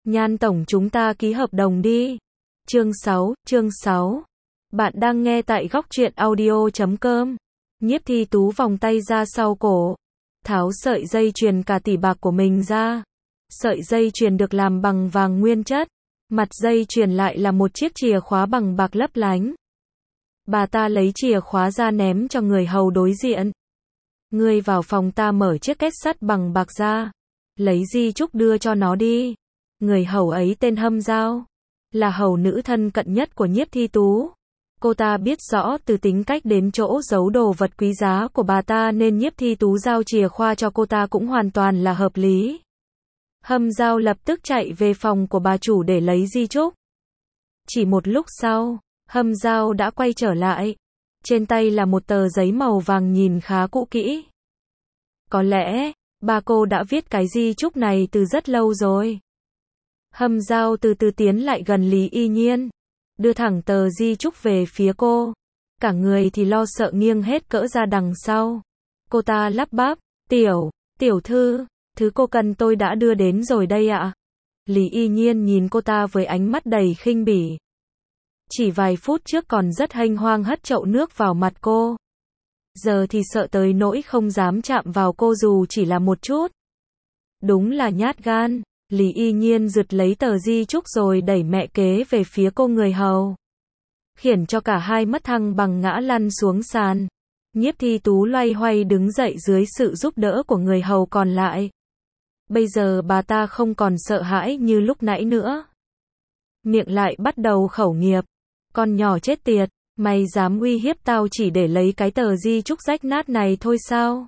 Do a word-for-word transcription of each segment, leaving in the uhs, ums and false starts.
Nhan tổng chúng ta ký hợp đồng đi. Chương sáu, chương sáu. Bạn đang nghe tại góc truyện audio chấm com. Nhiếp Thi Tú vòng tay ra sau cổ, tháo sợi dây chuyền cả tỷ bạc của mình ra. Sợi dây chuyền được làm bằng vàng nguyên chất, mặt dây chuyền lại là một chiếc chìa khóa bằng bạc lấp lánh. Bà ta lấy chìa khóa ra ném cho người hầu đối diện. Ngươi vào phòng ta mở chiếc két sắt bằng bạc ra, lấy di chúc đưa cho nó đi. Người hầu ấy tên Hâm Dao, là hầu nữ thân cận nhất của Nhiếp Thi Tú. Cô ta biết rõ từ tính cách đến chỗ giấu đồ vật quý giá của bà ta nên Nhiếp Thi Tú giao chìa khóa cho cô ta cũng hoàn toàn là hợp lý. Hâm Dao lập tức chạy về phòng của bà chủ để lấy di chúc. Chỉ một lúc sau, Hâm Dao đã quay trở lại. Trên tay là một tờ giấy màu vàng nhìn khá cũ kỹ. Có lẽ, bà cô đã viết cái di chúc này từ rất lâu rồi. Hâm Dao từ từ tiến lại gần Lý Y Nhiên, đưa thẳng tờ di chúc về phía cô. Cả người thì lo sợ nghiêng hết cỡ ra đằng sau. Cô ta lắp bắp, tiểu, tiểu thư, thứ cô cần tôi đã đưa đến rồi đây ạ. Lý Y Nhiên nhìn cô ta với ánh mắt đầy khinh bỉ. Chỉ vài phút trước còn rất hênh hoang hất chậu nước vào mặt cô. Giờ thì sợ tới nỗi không dám chạm vào cô dù chỉ là một chút. Đúng là nhát gan. Lý Y Nhiên giật lấy tờ di chúc rồi đẩy mẹ kế về phía cô người hầu, khiến cho cả hai mất thăng bằng ngã lăn xuống sàn. Nhiếp Thi Tú loay hoay đứng dậy dưới sự giúp đỡ của người hầu còn lại. Bây giờ bà ta không còn sợ hãi như lúc nãy nữa. Miệng lại bắt đầu khẩu nghiệp. Con nhỏ chết tiệt, mày dám uy hiếp tao chỉ để lấy cái tờ di chúc rách nát này thôi sao?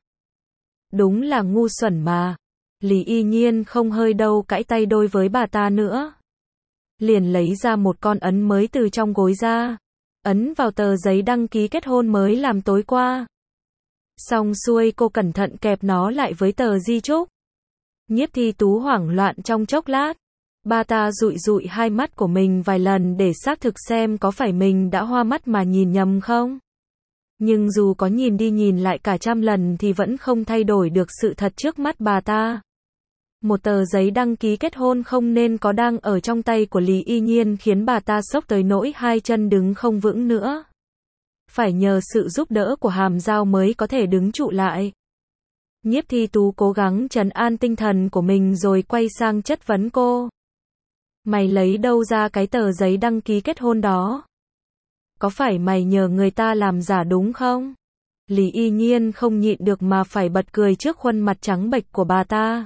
Đúng là ngu xuẩn mà. Lý Y Nhiên không hơi đâu cãi tay đôi với bà ta nữa. Liền lấy ra một con ấn mới từ trong gối ra. Ấn vào tờ giấy đăng ký kết hôn mới làm tối qua. Xong xuôi cô cẩn thận kẹp nó lại với tờ di chúc. Nhiếp Thi Tú hoảng loạn trong chốc lát. Bà ta dụi dụi hai mắt của mình vài lần để xác thực xem có phải mình đã hoa mắt mà nhìn nhầm không. Nhưng dù có nhìn đi nhìn lại cả trăm lần thì vẫn không thay đổi được sự thật trước mắt bà ta. Một tờ giấy đăng ký kết hôn không nên có đang ở trong tay của Lý Y Nhiên khiến bà ta sốc tới nỗi hai chân đứng không vững nữa. Phải nhờ sự giúp đỡ của Hàm Dao mới có thể đứng trụ lại. Nhiếp Thi Tú cố gắng trấn an tinh thần của mình rồi quay sang chất vấn cô. Mày lấy đâu ra cái tờ giấy đăng ký kết hôn đó? Có phải mày nhờ người ta làm giả đúng không? Lý Y Nhiên không nhịn được mà phải bật cười trước khuôn mặt trắng bệch của bà ta.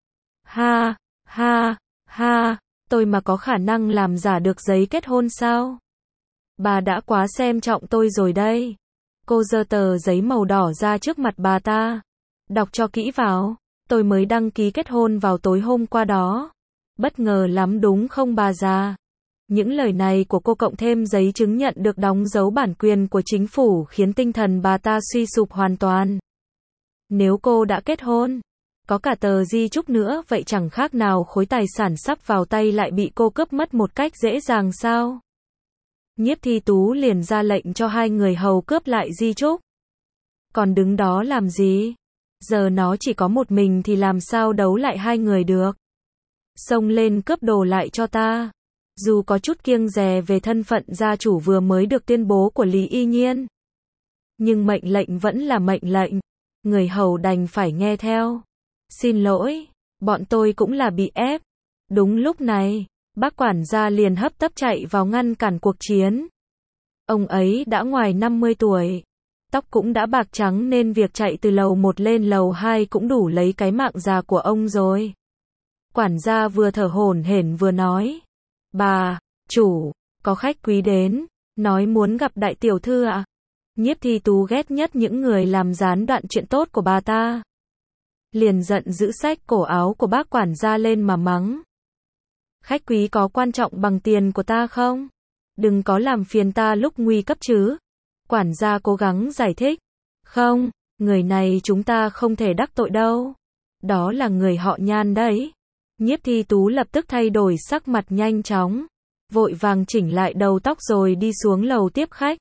Ha, ha, ha, tôi mà có khả năng làm giả được giấy kết hôn sao? Bà đã quá xem trọng tôi rồi đây. Cô giơ tờ giấy màu đỏ ra trước mặt bà ta. Đọc cho kỹ vào, tôi mới đăng ký kết hôn vào tối hôm qua đó. Bất ngờ lắm đúng không bà già? Những lời này của cô cộng thêm giấy chứng nhận được đóng dấu bản quyền của chính phủ khiến tinh thần bà ta suy sụp hoàn toàn. Nếu cô đã kết hôn, có cả tờ di chúc nữa vậy chẳng khác nào khối tài sản sắp vào tay lại bị cô cướp mất một cách dễ dàng sao? Nhiếp Thi Tú liền ra lệnh cho hai người hầu cướp lại di chúc. Còn đứng đó làm gì? Giờ nó chỉ có một mình thì làm sao đấu lại hai người được? Xông lên cướp đồ lại cho ta. Dù có chút kiêng dè về thân phận gia chủ vừa mới được tuyên bố của Lý Y Nhiên, nhưng mệnh lệnh vẫn là mệnh lệnh. Người hầu đành phải nghe theo. Xin lỗi, bọn tôi cũng là bị ép. Đúng lúc này, bác quản gia liền hấp tấp chạy vào ngăn cản cuộc chiến. Ông ấy đã ngoài năm mươi tuổi, tóc cũng đã bạc trắng nên việc chạy từ lầu một lên lầu hai cũng đủ lấy cái mạng già của ông rồi. Quản gia vừa thở hổn hển vừa nói. Bà, chủ, có khách quý đến, nói muốn gặp đại tiểu thư ạ. À? Nhiếp Thi Tú ghét nhất những người làm gián đoạn chuyện tốt của bà ta. Liền giận giữ xách cổ áo của bác quản gia lên mà mắng. Khách quý có quan trọng bằng tiền của ta không? Đừng có làm phiền ta lúc nguy cấp chứ. Quản gia cố gắng giải thích. Không, người này chúng ta không thể đắc tội đâu. Đó là người họ Nhan đấy. Nhiếp Thi Tú lập tức thay đổi sắc mặt nhanh chóng, vội vàng chỉnh lại đầu tóc rồi đi xuống lầu tiếp khách.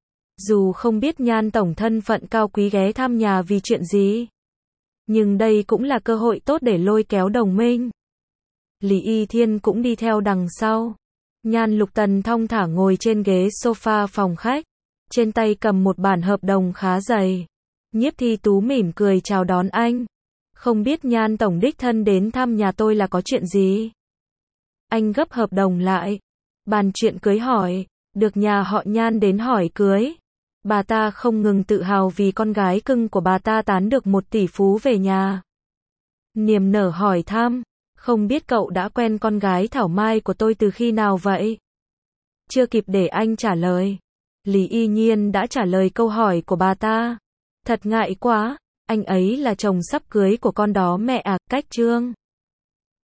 Dù không biết Nhan tổng thân phận cao quý ghé thăm nhà vì chuyện gì, nhưng đây cũng là cơ hội tốt để lôi kéo đồng minh. Lý Y Thiên cũng đi theo đằng sau. Nhan Lục Tần thong thả ngồi trên ghế sofa phòng khách, trên tay cầm một bản hợp đồng khá dày. Nhiếp Thi Tú mỉm cười chào đón anh. Không biết Nhan tổng đích thân đến thăm nhà tôi là có chuyện gì? Anh gấp hợp đồng lại. Bàn chuyện cưới hỏi, được nhà họ Nhan đến hỏi cưới. Bà ta không ngừng tự hào vì con gái cưng của bà ta tán được một tỷ phú về nhà. Niềm nở hỏi thăm, không biết cậu đã quen con gái Thảo Mai của tôi từ khi nào vậy? Chưa kịp để anh trả lời, Lý Y Nhiên đã trả lời câu hỏi của bà ta. Thật ngại quá, anh ấy là chồng sắp cưới của con đó mẹ à, cách Trương.